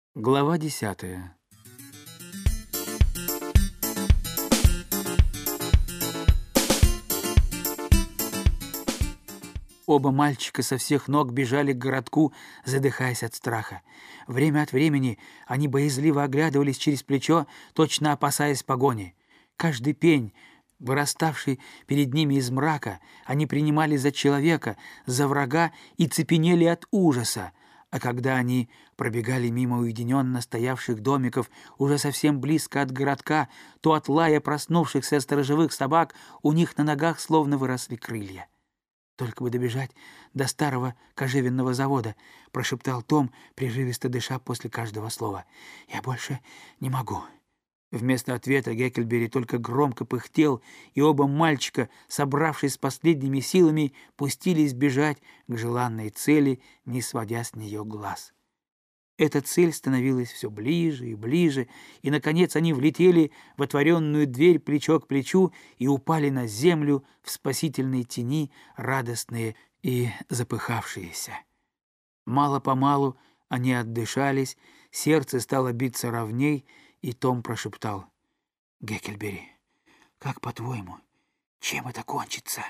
Глава 10. Оба мальчика со всех ног бежали к городку, задыхаясь от страха. Время от времени они боязливо оглядывались через плечо, точно опасаясь погони. Каждый пень, выраставший перед ними из мрака, они принимали за человека, за врага и цепенели от ужаса. А когда они пробегали мимо уединенно стоявших домиков уже совсем близко от городка, то от лая проснувшихся сторожевых собак у них на ногах словно выросли крылья. «Только бы добежать до старого кожевенного завода», — прошептал Том, прерывисто дыша после каждого слова. «Я больше не могу». Вместо ответа Гекльберри только громко пыхтел, и оба мальчика, собравшись с последними силами, пустились бежать к желанной цели, не сводя с нее глаз. Эта цель становилась все ближе и ближе, и, наконец, они влетели в отворенную дверь плечо к плечу и упали на землю в спасительной тени, радостные и запыхавшиеся. Мало-помалу они отдышались, сердце стало биться ровней, и Том прошептал: «Гекльберри, как по-твоему, чем это кончится?»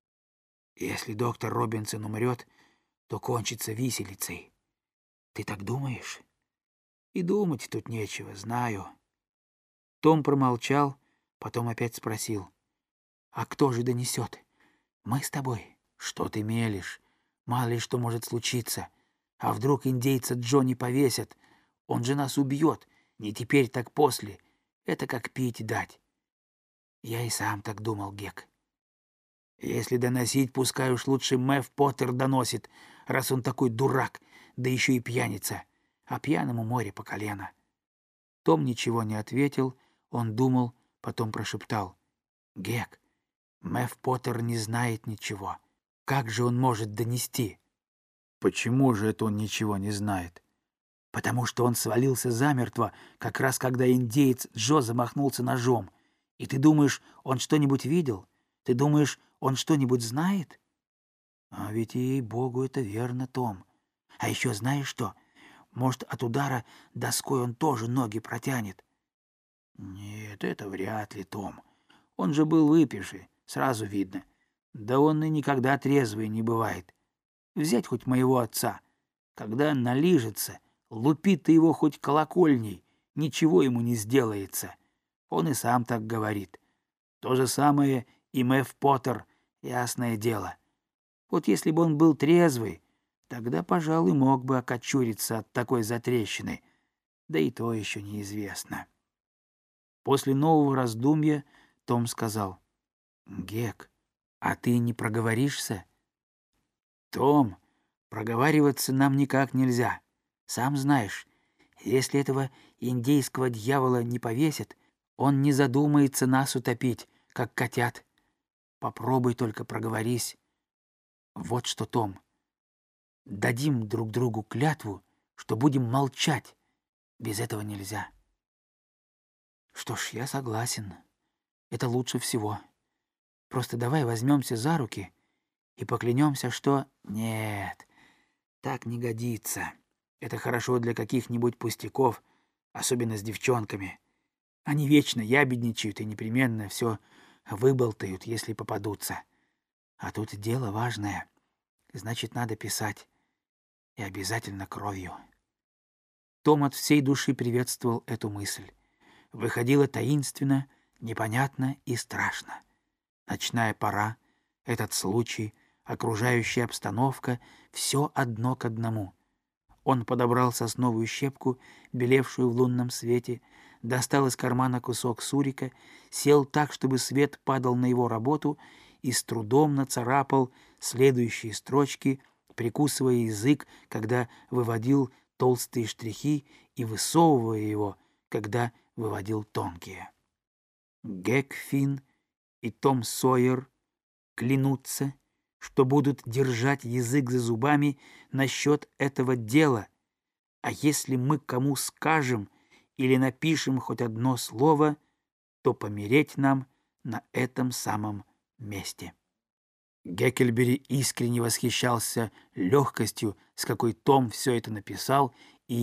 «Если доктор Робинсон умрет, то кончится виселицей. Ты так думаешь?» «И думать тут нечего, знаю». Том промолчал, потом опять спросил: «А кто же донесет? Мы с тобой?» «Что ты мелешь? Мало ли что может случиться. А вдруг индейца Джонни повесят? Он же нас убьет. Не теперь, так после. Это как пить дать». «Я и сам так думал, Гек». «Если доносить, пускай уж лучше Мэв Поттер доносит, раз он такой дурак, да еще и пьяница. А пьяному море по колено». Том ничего не ответил, он думал, потом прошептал: «Гек, Мэв Поттер не знает ничего. Как же он может донести?» «Почему же это он ничего не знает?» «Потому что он свалился замертво, как раз когда индеец Джо замахнулся ножом. И ты думаешь, он что-нибудь видел? Ты думаешь, он что-нибудь знает?» «А ведь, ей-богу, это верно, Том. А еще знаешь что? Может, от удара доской он тоже ноги протянет?» «Нет, это вряд ли, Том. Он же был выпивший, сразу видно. Да он и никогда трезвый не бывает. Взять хоть моего отца. Когда налижется, лупи ты его хоть колокольней, ничего ему не сделается. Он и сам так говорит. То же самое и Мэв Поттер, ясное дело. Вот если бы он был трезвый, тогда, пожалуй, мог бы окочуриться от такой затрещины. Да и то еще неизвестно». После нового раздумья Том сказал: «Гек, а ты не проговоришься?» «Том, проговариваться нам никак нельзя. Сам знаешь, если этого индейского дьявола не повесят, он не задумается нас утопить, как котят. Попробуй только проговорись. Вот что, Том, дадим друг другу клятву, что будем молчать. Без этого нельзя». «Что ж, я согласен. Это лучше всего. Просто давай возьмемся за руки и поклянемся, что...» «Нет, так не годится. Это хорошо для каких-нибудь пустяков, особенно с девчонками. Они вечно ябедничают и непременно все выболтают, если попадутся. А тут дело важное. Значит, надо писать. И обязательно кровью». Том от всей души приветствовал эту мысль. Выходило таинственно, непонятно и страшно. Ночная пора, этот случай, окружающая обстановка — все одно к одному. Он подобрал сосновую щепку, белевшую в лунном свете, достал из кармана кусок сурика, сел так, чтобы свет падал на его работу, и с трудом нацарапал следующие строчки, прикусывая язык, когда выводил толстые штрихи, и высовывая его, когда выводил тонкие. Гек Финн и Том Сойер клянутся, что будут держать язык за зубами насчет этого дела, а если мы кому скажем или напишем хоть одно слово, то помереть нам на этом самом месте». Гекльберри искренне восхищался легкостью, с какой Том все это написал, и его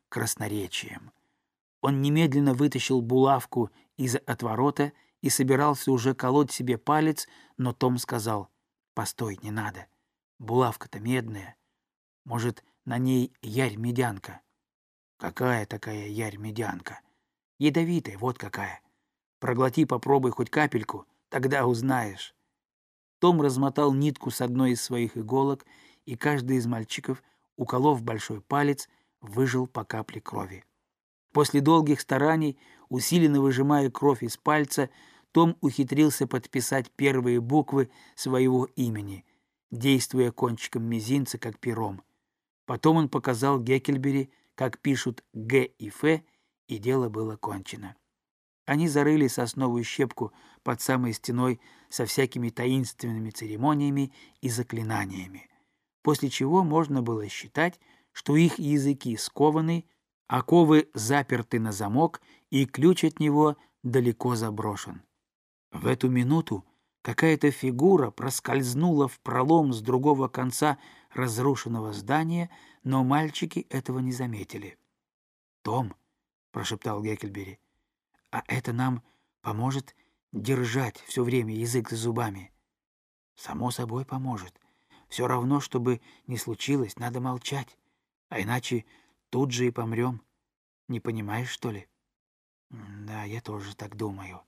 красноречием. Он немедленно вытащил булавку из отворота и собирался уже колоть себе палец, но Том сказал: «Постой, не надо. Булавка-то медная. Может, на ней ярь-медянка». «Какая такая ярь-медянка?» «Ядовитая, вот какая. Проглоти, попробуй хоть капельку, тогда узнаешь». Том размотал нитку с одной из своих иголок, и каждый из мальчиков, уколов большой палец, выжил по капле крови. После долгих стараний, усиленно выжимая кровь из пальца, Том ухитрился подписать первые буквы своего имени, действуя кончиком мизинца, как пером. Потом он показал Геккельбери, как пишут «Г» и «Ф», и дело было кончено. Они зарыли сосновую щепку под самой стеной со всякими таинственными церемониями и заклинаниями, после чего можно было считать, что их языки скованы, оковы заперты на замок, и ключ от него далеко заброшен. В эту минуту какая-то фигура проскользнула в пролом с другого конца разрушенного здания, но мальчики этого не заметили. «Том», — прошептал Геккельбери, — «а это нам поможет держать все время язык за зубами?» «Само собой поможет. Все равно, чтобы не случилось, надо молчать, а иначе тут же и помрем. Не понимаешь, что ли?» «Да, я тоже так думаю».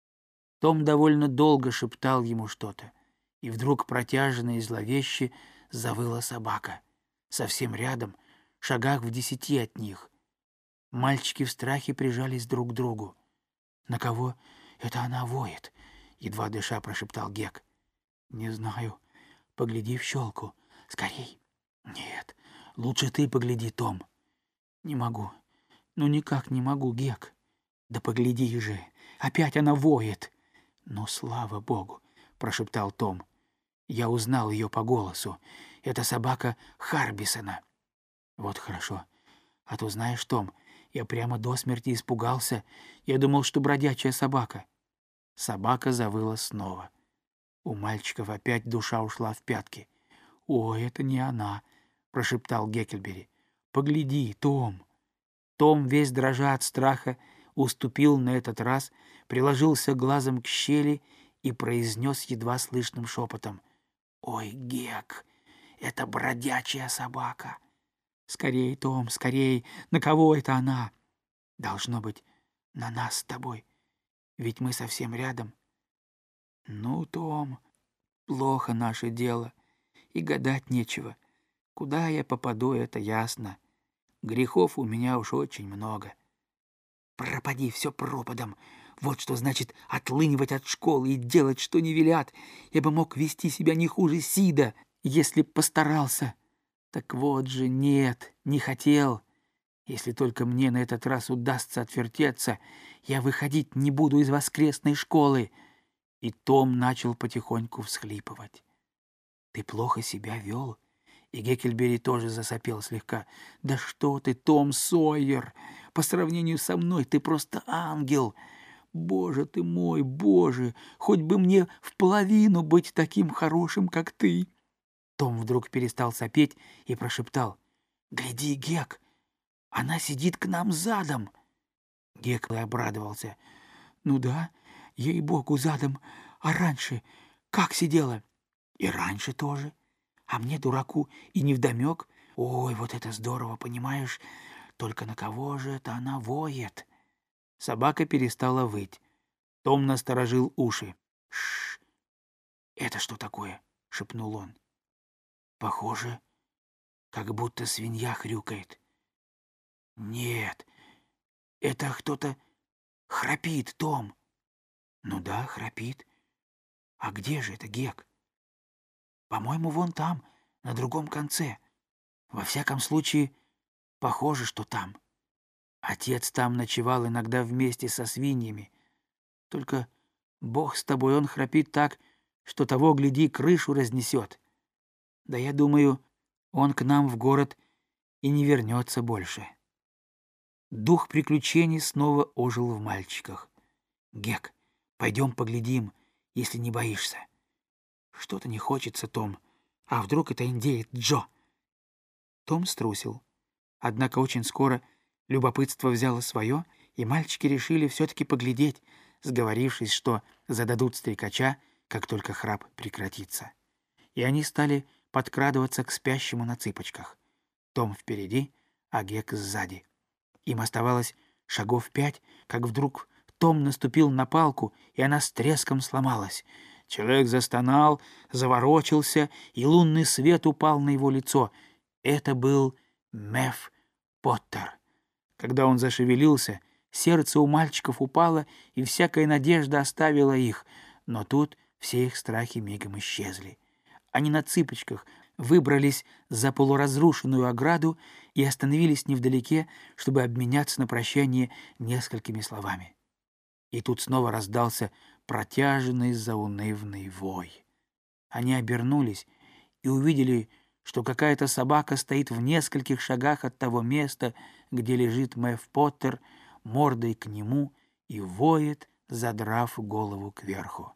Том довольно долго шептал ему что-то, и вдруг протяжно и зловеще завыла собака. Совсем рядом, шагах в 10 от них. Мальчики в страхе прижались друг к другу. «На кого это она воет?» — едва дыша прошептал Гек. «Не знаю. Погляди в щелку. Скорей!» «Нет, лучше ты погляди, Том». «Не могу. Ну никак не могу, Гек». «Да погляди же! Опять она воет!» «Ну, слава богу!» — прошептал Том. «Я узнал ее по голосу. Это собака Харбисона». «Вот хорошо. А то знаешь, Том, я прямо до смерти испугался. Я думал, что бродячая собака». Собака завыла снова. У мальчиков опять душа ушла в пятки. «Ой, это не она!» — прошептал Геккельбери. «Погляди, Том!» Том, весь дрожа от страха, уступил на этот раз, приложился глазом к щели и произнес едва слышным шепотом: «Ой, Гек, это бродячая собака!» «Скорей, Том, скорей! На кого это она?» «Должно быть, на нас с тобой, ведь мы совсем рядом». «Ну, Том, плохо наше дело, и гадать нечего. Куда я попаду, это ясно. Грехов у меня уж очень много». «Пропади все пропадом. Вот что значит отлынивать от школы и делать, что не велят. Я бы мог вести себя не хуже Сида, если б постарался. Так вот же, нет, не хотел. Если только мне на этот раз удастся отвертеться, я выходить не буду из воскресной школы». И Том начал потихоньку всхлипывать. «Ты плохо себя вел?» И Геккельбери тоже засопел слегка. «Да что ты, Том Сойер! По сравнению со мной ты просто ангел! Боже ты мой, боже! Хоть бы мне в половину быть таким хорошим, как ты!» Том вдруг перестал сопеть и прошептал: «Гляди, Гек, она сидит к нам задом!» Гек обрадовался. «Ну да, ей-богу, задом. А раньше как сидела?» «И раньше тоже. А мне, дураку, и невдомек. Ой, вот это здорово, понимаешь? Только на кого же это она воет?» Собака перестала выть. Том насторожил уши. «Шш! Это что такое?» — шепнул он. «Похоже, как будто свинья хрюкает». «Нет, это кто-то храпит, Том». «Ну да, храпит. А где же это, Гек?» «По-моему, вон там, на другом конце. Во всяком случае, похоже, что там. Отец там ночевал иногда вместе со свиньями. Только бог с тобой, он храпит так, что того, гляди, крышу разнесет. Да я думаю, он к нам в город и не вернется больше». Дух приключений снова ожил в мальчиках. «Гек, пойдем поглядим, если не боишься». «Что-то не хочется, Том. А вдруг это индеец Джо?» Том струсил. Однако очень скоро Любопытство взяло свое, и мальчики решили все-таки поглядеть, сговорившись, что зададут стрекача, как только храп прекратится. И они стали подкрадываться к спящему на цыпочках. Том впереди, а Гек сзади. Им оставалось шагов 5, как вдруг Том наступил на палку, и она с треском сломалась. Человек застонал, заворочился, и лунный свет упал на его лицо. Это был Мэв Поттер. Когда он зашевелился, сердце у мальчиков упало, и всякая надежда оставила их, но тут все их страхи мигом исчезли. Они на цыпочках выбрались за полуразрушенную ограду и остановились невдалеке, чтобы обменяться на прощание несколькими словами. И тут снова раздался протяжный заунывный вой. Они обернулись и увидели, что какая-то собака стоит в нескольких шагах от того места, где лежит Мэв Поттер, мордой к нему, и воет, задрав голову кверху.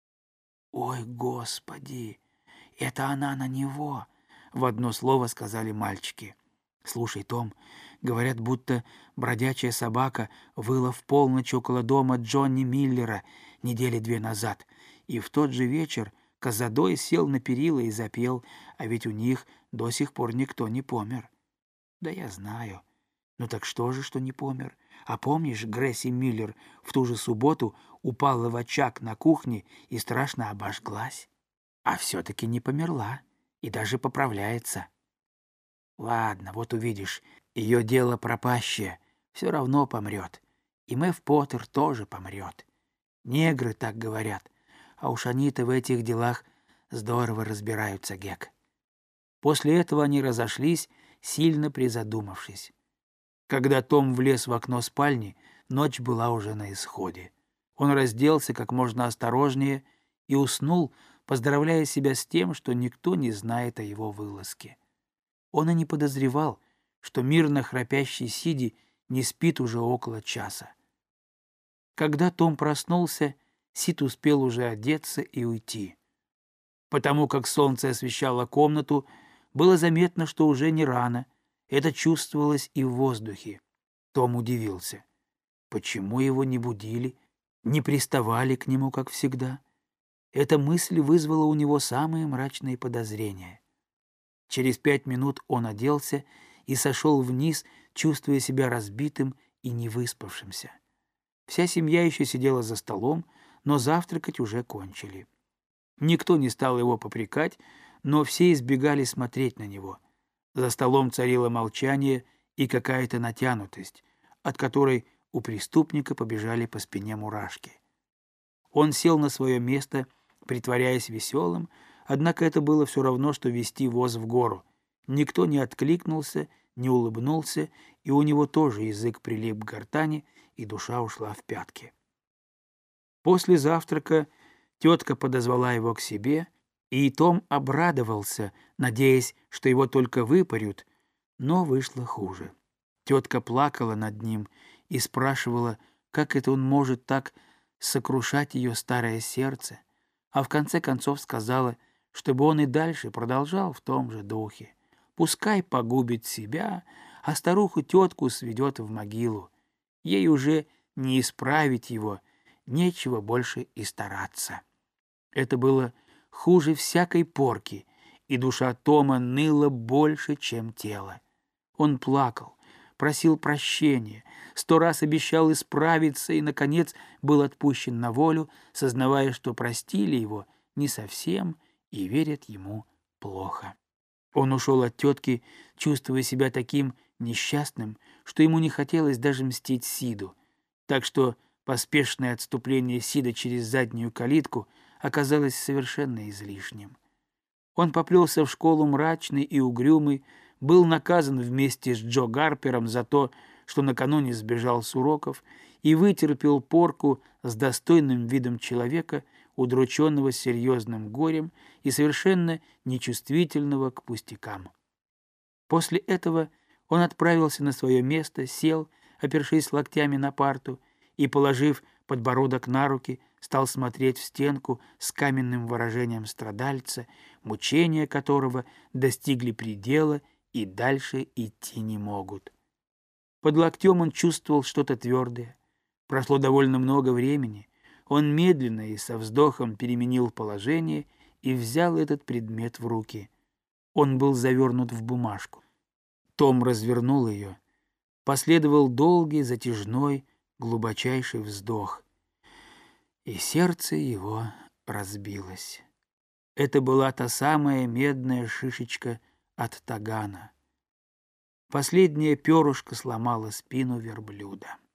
«Ой, Господи! Это она на него!» — в одно слово сказали мальчики. «Слушай, Том, говорят, будто бродячая собака выла в полночь около дома Джонни Миллера 2 недели назад, и в тот же вечер Козадой сел на перила и запел, а ведь у них до сих пор никто не помер». «Да я знаю. Ну так что же, что не помер? А помнишь, Грейси Миллер в ту же субботу упала в очаг на кухне и страшно обожглась? А все-таки не померла и даже поправляется». «Ладно, вот увидишь, ее дело пропащее, все равно помрет. И Мэв Поттер тоже помрет. Негры так говорят, а уж они-то в этих делах здорово разбираются, Гек». После этого они разошлись, сильно призадумавшись. Когда Том влез в окно спальни, ночь была уже на исходе. Он разделся как можно осторожнее и уснул, поздравляя себя с тем, что никто не знает о его вылазке. Он и не подозревал, что мирно храпящий Сиди не спит уже около часа. Когда Том проснулся, Сид успел уже одеться и уйти. Потому как солнце освещало комнату, было заметно, что уже не рано. Это чувствовалось и в воздухе. Том удивился. Почему его не будили, не приставали к нему, как всегда? Эта мысль вызвала у него самые мрачные подозрения. Через 5 минут он оделся и сошел вниз, чувствуя себя разбитым и невыспавшимся. Вся семья еще сидела за столом, но завтракать уже кончили. Никто не стал его попрекать, но все избегали смотреть на него. За столом царило молчание и какая-то натянутость, от которой у преступника побежали по спине мурашки. Он сел на свое место, притворяясь веселым, однако это было все равно, что вести воз в гору. Никто не откликнулся, не улыбнулся, и у него тоже язык прилип к гортани, и душа ушла в пятки. После завтрака тетка подозвала его к себе, и Том обрадовался, надеясь, что его только выпарют, но вышло хуже. Тетка плакала над ним и спрашивала, как это он может так сокрушать ее старое сердце, а в конце концов сказала, чтобы он и дальше продолжал в том же духе. Пускай погубит себя, а старуху-тетку сведет в могилу. Ей уже не исправить его, нечего больше и стараться. Это было хуже всякой порки, и душа Тома ныла больше, чем тело. Он плакал, просил прощения, 100 раз обещал исправиться и, наконец, был отпущен на волю, сознавая, что простили его не совсем и верят ему плохо. Он ушел от тетки, чувствуя себя таким несчастным, что ему не хотелось даже мстить Сиду, так что поспешное отступление Сида через заднюю калитку оказалось совершенно излишним. Он поплелся в школу мрачный и угрюмый, был наказан вместе с Джо Гарпером за то, что накануне сбежал с уроков, и вытерпел порку с достойным видом человека, удрученного серьезным горем и совершенно нечувствительного к пустякам. После этого он отправился на свое место, сел, опершись локтями на парту, и, положив подбородок на руки, стал смотреть в стенку с каменным выражением страдальца, мучения которого достигли предела и дальше идти не могут. Под локтем он чувствовал что-то твердое. Прошло довольно много времени. Он медленно и со вздохом переменил положение и взял этот предмет в руки. Он был завернут в бумажку. Том развернул ее. Последовал долгий, затяжной, глубочайший вздох. И сердце его разбилось. Это была та самая медная шишечка от тагана. Последнее перышко сломало спину верблюда.